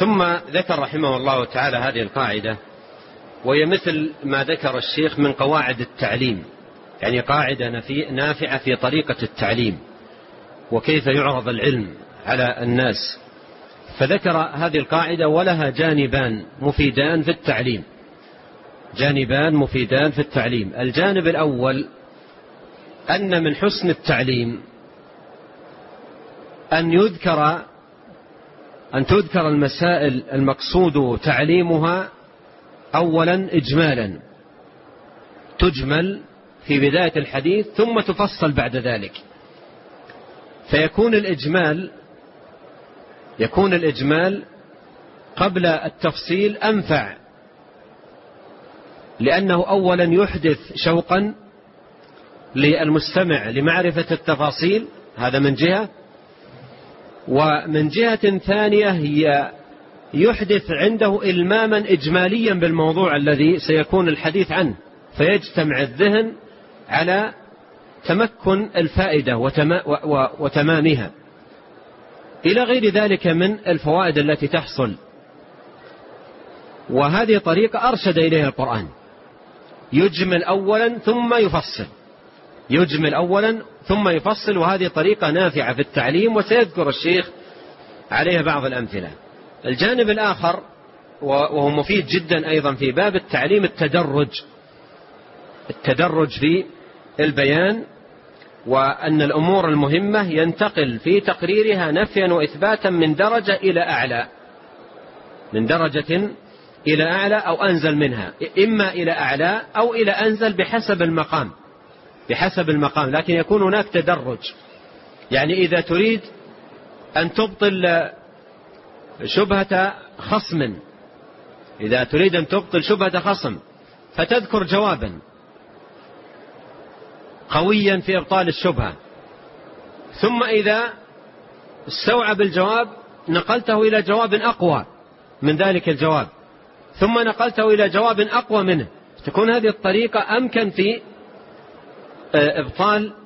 ثم ذكر رحمه الله تعالى هذه القاعدة، وهي مثل ما ذكر الشيخ من قواعد التعليم، يعني قاعدة نافعة في طريقة التعليم وكيف يعرض العلم على الناس. فذكر هذه القاعدة ولها جانبان مفيدان في التعليم، جانبان مفيدان في التعليم. الجانب الأول أن من حسن التعليم أن تذكر المسائل المقصود تعليمها أولا إجمالا، تجمل في بداية الحديث ثم تفصل بعد ذلك، فيكون الإجمال قبل التفصيل أنفع، لأنه أولا يحدث شوقا للمستمع لمعرفة التفاصيل، هذا من جهة، ومن جهة ثانية هي يحدث عنده إلماما إجماليا بالموضوع الذي سيكون الحديث عنه، فيجتمع الذهن على تمكن الفائدة وتمامها، إلى غير ذلك من الفوائد التي تحصل. وهذه طريقة أرشد إليها القرآن، يجمل أولا ثم يفصل، يجمل أولا ثم يفصل، وهذه طريقة نافعة في التعليم، وسيذكر الشيخ عليها بعض الأمثلة. الجانب الآخر وهو مفيد جدا أيضا في باب التعليم التدرج في البيان، وأن الأمور المهمة ينتقل في تقريرها نفيا وإثباتا من درجة إلى أعلى، من درجة إلى أعلى أو أنزل منها، إما إلى أعلى أو إلى أنزل بحسب المقام، لكن يكون هناك تدرج. يعني إذا تريد أن تبطل شبهة خصم، فتذكر جوابا قويا في إبطال الشبهة، ثم إذا استوعب الجواب نقلته إلى جواب أقوى من ذلك الجواب، ثم نقلته إلى جواب أقوى منه، تكون هذه الطريقة أمكن في إبطال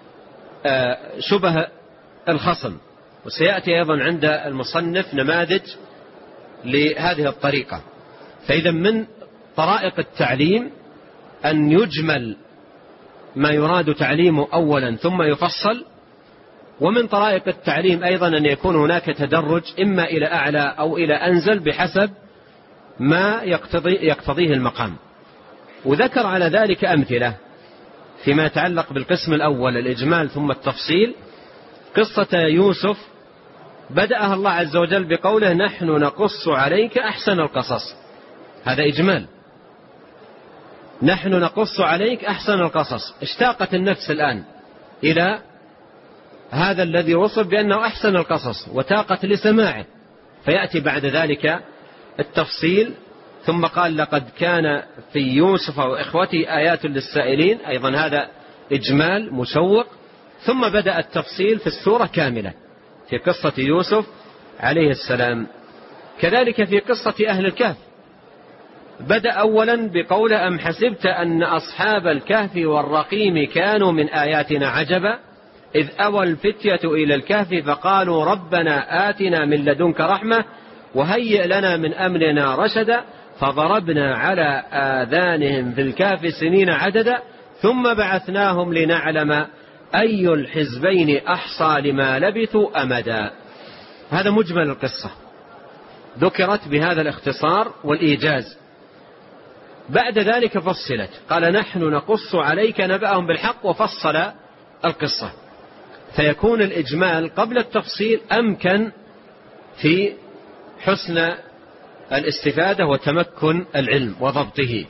شبه الخصم. وسيأتي أيضا عند المصنف نماذج لهذه الطريقة. فإذا من طرائق التعليم أن يجمل ما يراد تعليمه أولا ثم يفصل، ومن طرائق التعليم أيضا أن يكون هناك تدرج إما إلى أعلى أو إلى أنزل بحسب ما يقتضيه المقام. وذكر على ذلك أمثلة فيما يتعلق بالقسم الأول الإجمال ثم التفصيل. قصة يوسف بدأها الله عز وجل بقوله نحن نقص عليك أحسن القصص، هذا إجمال، نحن نقص عليك أحسن القصص. اشتاقت النفس الآن إلى هذا الذي وصف بأنه أحسن القصص وتاقت لسماعه، فيأتي بعد ذلك التفصيل. ثم قال لقد كان في يوسف وإخوته آيات للسائلين، أيضا هذا إجمال مشوق. ثم بدأ التفصيل في السورة كاملة في قصة يوسف عليه السلام. كذلك في قصة أهل الكهف بدأ أولا بقوله أم حسبت أن أصحاب الكهف والرقيم كانوا من آياتنا عجبا إذ أوى الفتية إلى الكهف فقالوا ربنا آتنا من لدنك رحمة وهيئ لنا من أمرنا رشدا فضربنا على آذانهم في الكهف سنين عددا ثم بعثناهم لنعلم أي الحزبين أحصى لما لبثوا أمدا. هذا مجمل القصة ذكرت بهذا الاختصار والإيجاز. بعد ذلك فصلت، قال نحن نقص عليك نبأهم بالحق وفصل القصة، فيكون الإجمال قبل التفصيل أمكن في حسن الاستفادة وتمكن العلم وضبطه.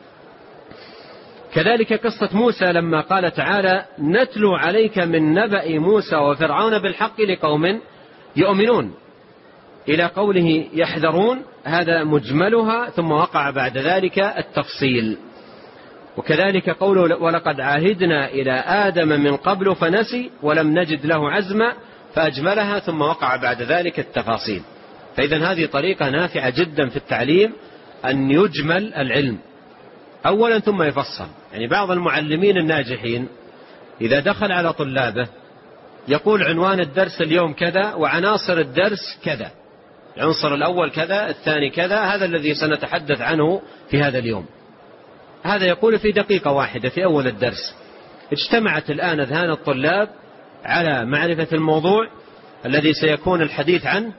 كذلك قصة موسى لما قال تعالى نتلو عليك من نبأ موسى وفرعون بالحق لقوم يؤمنون إلى قوله يحذرون، هذا مجملها، ثم وقع بعد ذلك التفصيل. وكذلك قوله ولقد عاهدنا إلى آدم من قبل فنسي ولم نجد له عزما فأجملها، ثم وقع بعد ذلك التفاصيل. فإذا هذه طريقة نافعة جدا في التعليم أن يجمل العلم أولا ثم يفصل. يعني بعض المعلمين الناجحين إذا دخل على طلابه يقول عنوان الدرس اليوم كذا وعناصر الدرس كذا، العنصر الأول كذا، الثاني كذا، هذا الذي سنتحدث عنه في هذا اليوم. هذا يقول في دقيقة واحدة في أول الدرس. اجتمعت الآن أذهان الطلاب على معرفة الموضوع الذي سيكون الحديث عنه،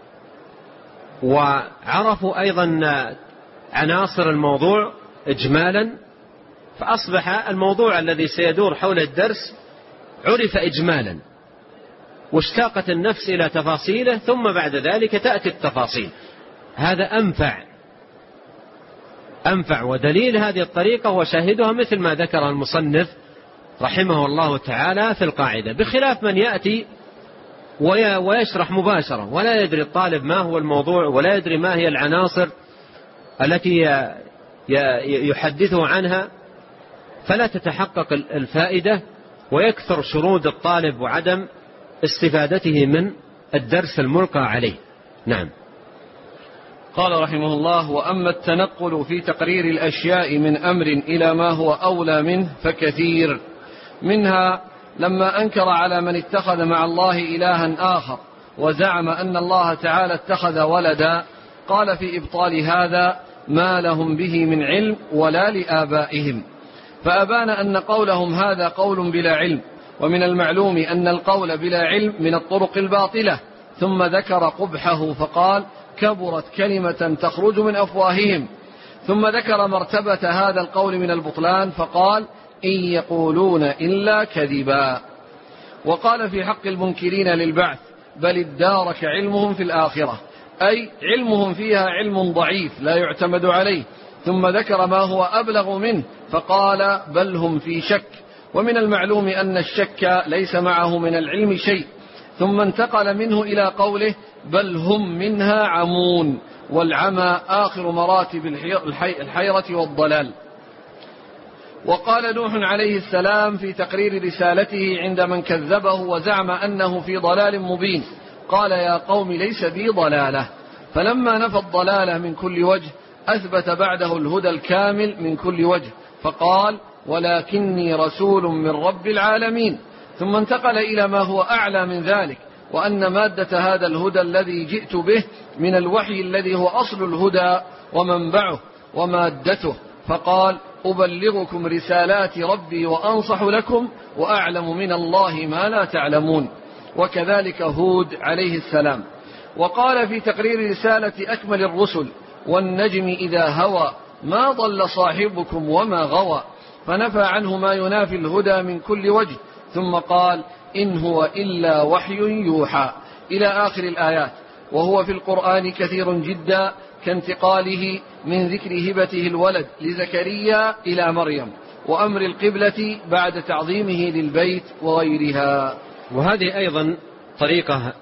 وعرفوا أيضا عناصر الموضوع إجمالا، فأصبح الموضوع الذي سيدور حول الدرس عرف إجمالا، واشتاقت النفس إلى تفاصيله، ثم بعد ذلك تأتي التفاصيل. هذا أنفع، ودليل هذه الطريقة وشاهدها مثل ما ذكر المصنف رحمه الله تعالى في القاعدة، بخلاف من يأتي ويشرح مباشرة ولا يدري الطالب ما هو الموضوع ولا يدري ما هي العناصر التي يحدثه عنها، فلا تتحقق الفائدة، ويكثر شرود الطالب وعدم استفادته من الدرس الملقى عليه. نعم. قال رحمه الله: وأما التنقل في تقرير الأشياء من أمر إلى ما هو أولى منه فكثير، منها لما أنكر على من اتخذ مع الله إلها آخر وزعم أن الله تعالى اتخذ ولدا، قال في إبطال هذا: ما لهم به من علم ولا لآبائهم، فأبان أن قولهم هذا قول بلا علم، ومن المعلوم أن القول بلا علم من الطرق الباطلة. ثم ذكر قبحه فقال: كبرت كلمة تخرج من أفواههم. ثم ذكر مرتبة هذا القول من البطلان فقال: إن يقولون إلا كذبا. وقال في حق المنكرين للبعث: بل ادارك علمهم في الآخرة، أي علمهم فيها علم ضعيف لا يعتمد عليه. ثم ذكر ما هو أبلغ منه فقال: بل هم في شك. ومن المعلوم أن الشك ليس معه من العلم شيء. ثم انتقل منه إلى قوله: بل هم منها عمون، والعمى آخر مراتب الحيرة والضلال. وقال نوح عليه السلام في تقرير رسالته عند من كذبه وزعم أنه في ضلال مبين: قال يا قوم ليس بي ضلالة. فلما نفى الضلالة من كل وجه أثبت بعده الهدى الكامل من كل وجه، فقال: ولكني رسول من رب العالمين. ثم انتقل إلى ما هو أعلى من ذلك، وأن مادة هذا الهدى الذي جئت به من الوحي الذي هو أصل الهدى ومنبعه ومادته، فقال: أبلغكم رسالات ربي وأنصح لكم وأعلم من الله ما لا تعلمون. وكذلك هود عليه السلام. وقال في تقرير رسالة أكمل الرسل: والنجم إذا هوى ما ضل صاحبكم وما غوى، فنفى عنه ما ينافي الهدى من كل وجه. ثم قال: إن هو إلا وحي يوحى، إلى آخر الآيات. وهو في القرآن كثير جدا، كانتقاله من ذكر هبته الولد لزكريا إلى مريم، وأمر القبلة بعد تعظيمه للبيت وغيرها. وهذه أيضا طريقة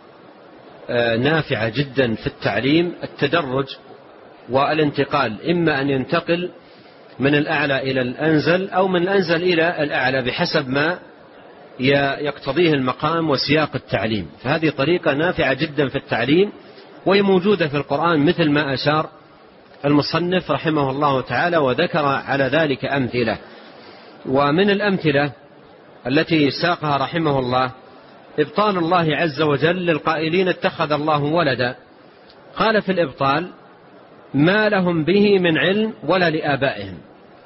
نافعة جدا في التعليم، التدرج والانتقال، إما أن ينتقل من الأعلى إلى الأنزل أو من الأنزل إلى الأعلى بحسب ما يقتضيه المقام وسياق التعليم. فهذه طريقة نافعة جدا في التعليم، وهي موجودة في القرآن مثل ما أشار المصنف رحمه الله تعالى، وذكر على ذلك أمثلة. ومن الأمثلة التي ساقها رحمه الله إبطال الله عز وجل للقائلين اتخذ الله ولدا. قال في الإبطال: ما لهم به من علم ولا لآبائهم،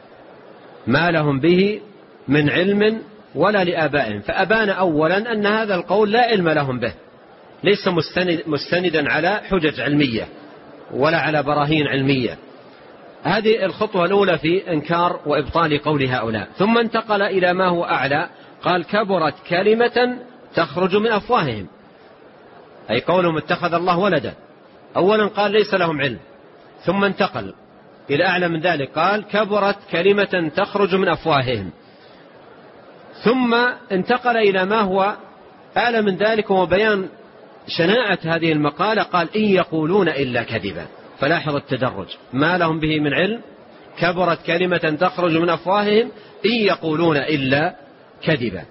ما لهم به من علم ولا لآبائهم. فأبان أولا أن هذا القول لا علم لهم به، ليس مستندا على حجج علمية ولا على براهين علمية. هذه الخطوة الأولى في إنكار وإبطال قول هؤلاء. ثم انتقل إلى ما هو أعلى، قال: كبرت كلمة تخرج من أفواههم، أي قولهم اتخذ الله ولدا. أولا قال ليس لهم علم، ثم انتقل إلى أعلى من ذلك، قال: كبرت كلمة تخرج من أفواههم. ثم انتقل إلى ما هو أعلى من ذلك وبيان شناعة هذه المقالة، قال: إن يقولون إلا كذبا. فلاحظ التدرج: ما لهم به من علم، كبرت كلمة تخرج من أفواههم، إن يقولون إلا كذبا.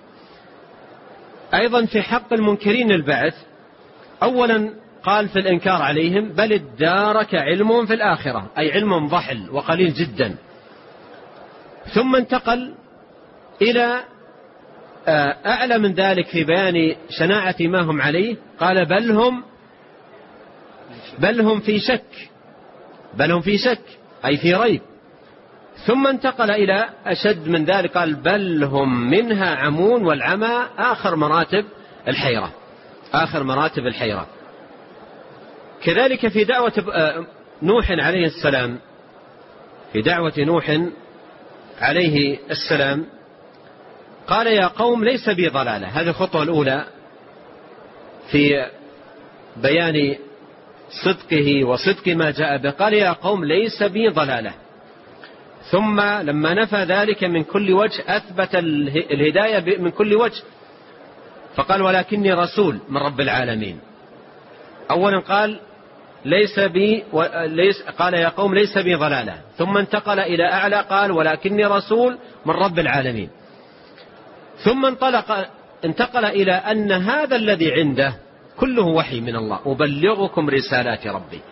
أيضا في حق المنكرين البعث، أولا قال في الإنكار عليهم: بل ادارك علمهم في الآخرة، أي علم ضحل وقليل جدا. ثم انتقل إلى أعلى من ذلك في بيان شناعة ما هم عليه، قال: بل هم بل هم في شك أي في ريب. ثم انتقل إلى أشد من ذلك، قال بل هم منها عمون، والعمى آخر مراتب الحيرة. كذلك في دعوة نوح عليه السلام، قال يا قوم ليس بي ضلالة. هذه الخطوة الأولى في بيان صدقه وصدق ما جاء به، قال يا قوم ليس بي ضلالة. ثم لما نفى ذلك من كل وجه أثبت الهداية من كل وجه، فقال ولكني رسول من رب العالمين. أولا قال قال يا قوم ليس بي ضلالة، ثم انتقل إلى أعلى قال ولكني رسول من رب العالمين. ثم انتقل إلى أن هذا الذي عنده كله وحي من الله، أبلغكم رسالات ربي.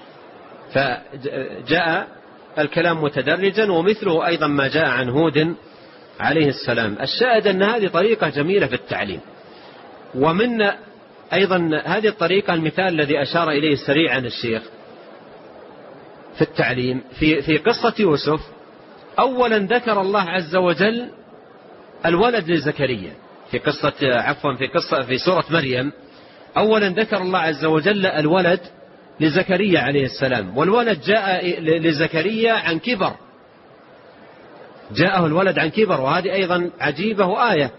فجاء الكلام متدرجا، ومثله أيضا ما جاء عن هود عليه السلام. الشاهد أن هذه طريقة جميلة في التعليم. ومن أيضا هذه الطريقة المثال الذي أشار إليه سريعا الشيخ في التعليم في قصة يوسف. أولا ذكر الله عز وجل الولد لزكريا في سورة مريم. أولا ذكر الله عز وجل الولد لزكريا عليه السلام، والولد جاء لزكريا عن كبر، جاءه الولد عن كبر، وهذه أيضا عجيبة وآية.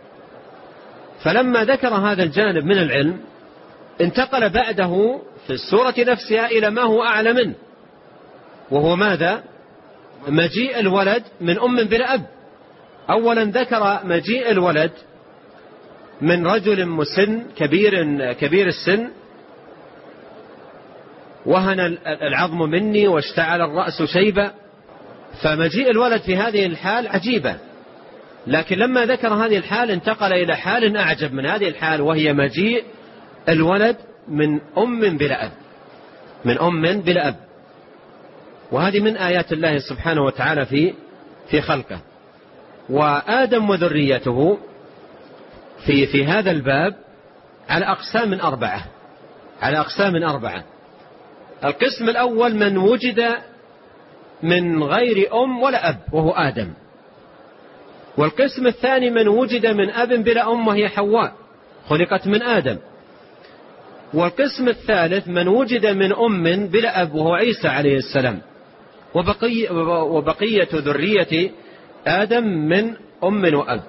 فلما ذكر هذا الجانب من العلم انتقل بعده في السورة نفسها إلى ما هو أعلى منه، وهو ماذا؟ مجيء الولد من أم بلا أب. أولا ذكر مجيء الولد من رجل مسن كبير السن، وهن العظم مني واشتعل الرأس شيبة. فمجيء الولد في هذه الحال عجيبة، لكن لما ذكر هذه الحال انتقل إلى حال أعجب من هذه الحال، وهي مجيء الولد من أم بلا أب. وهذه من آيات الله سبحانه وتعالى في خلقه. وآدم وذريته في هذا الباب على أقسام أربعة. القسم الأول من وجد من غير أم ولا أب وهو آدم. والقسم الثاني من وجد من أب بلا أم وهي حواء خلقت من آدم. والقسم الثالث من وجد من أم بلا أب وهو عيسى عليه السلام. وبقية ذرية آدم من أم وأب،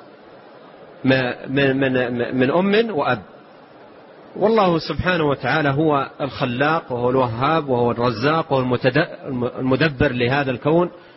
من أم وأب. والله سبحانه وتعالى هو الخلاق وهو الوهاب وهو الرزاق وهو المدبر لهذا الكون